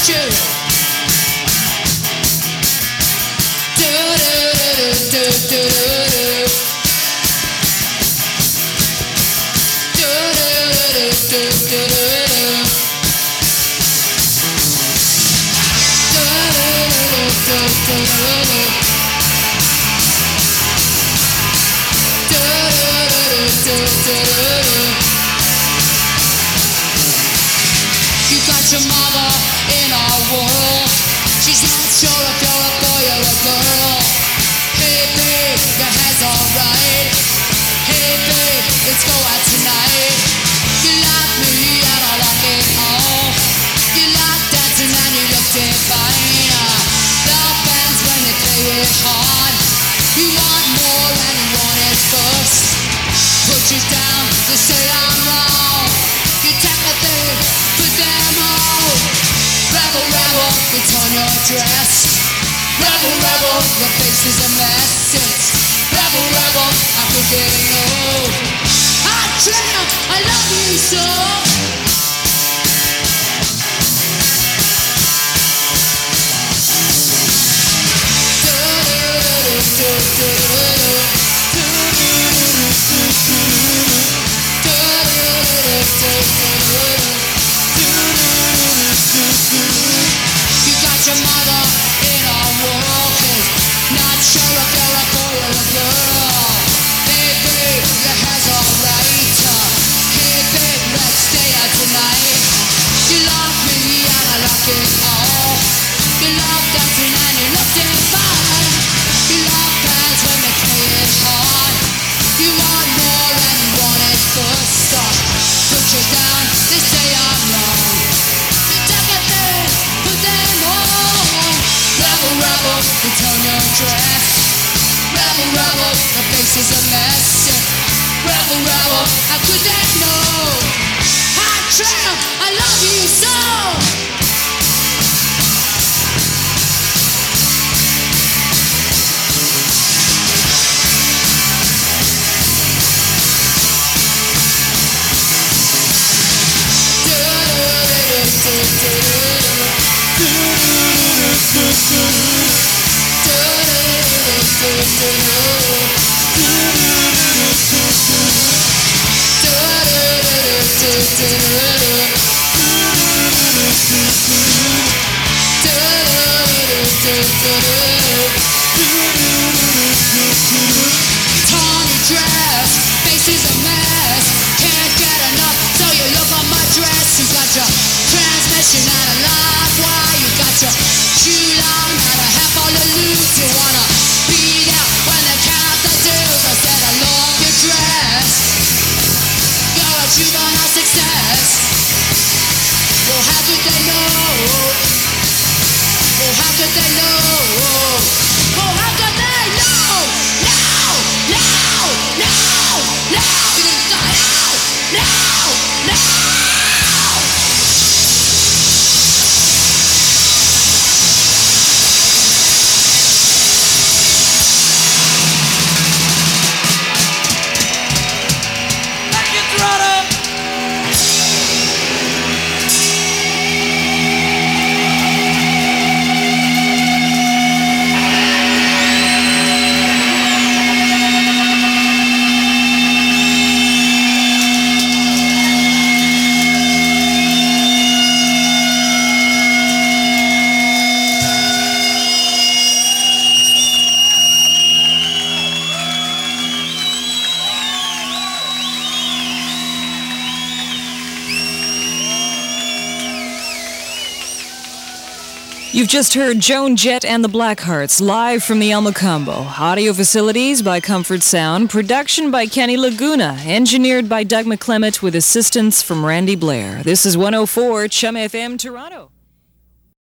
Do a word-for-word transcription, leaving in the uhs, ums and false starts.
you. Do do do do do do do do do do do. You got your mother in a whirl. She's not sure if you're a boy or a girl. Hey babe, your hair's alright. Hey babe, let's go out tonight. You like me and I like it all. You like dancing and you look divine. Love bands when they play it hard. You want more and you want it first. Put you down to say I'm wrong. You take a thing, put them all. Rebel, rebel, return your dress. Rebel, rebel, your face is a mess. It's rebel, rebel, I could get old. Hot tramp, I love you so. You got your mother in a whirl, not sure if you're a boy or a girl. Hey babe, your hair's alright. Hey babe, let's stay out tonight. You love me and I like it all. You love dancing and you look divine. You love bands when they play it hard. You want more and you want it first. Put you down, they say I'm wrong. You take a thing, put them on. Rebel, rebel, return your dress. Rebel, rebel, the face is a mess. Rebel, rebel, how could they know? Hot tramp, I love you so. Torn your dress, face is a mess. Can't get enough, so you look on my dress. You got your transmission out of life wire. You got your shoe line out of half all the loose. You wanna beat out when they count the dues. I said I love your dress. You're a juvenile success. Well, how could they know? Oh, how could they know? Oh, how could they know? No, no, no, no, no, no, no. You've just heard Joan Jett and the Blackhearts live from the El Mocambo. Audio facilities by Comfort Sound. Production by Kenny Laguna. Engineered by Doug McClement with assistance from Randy Blair. This is one oh four Chum F M Toronto.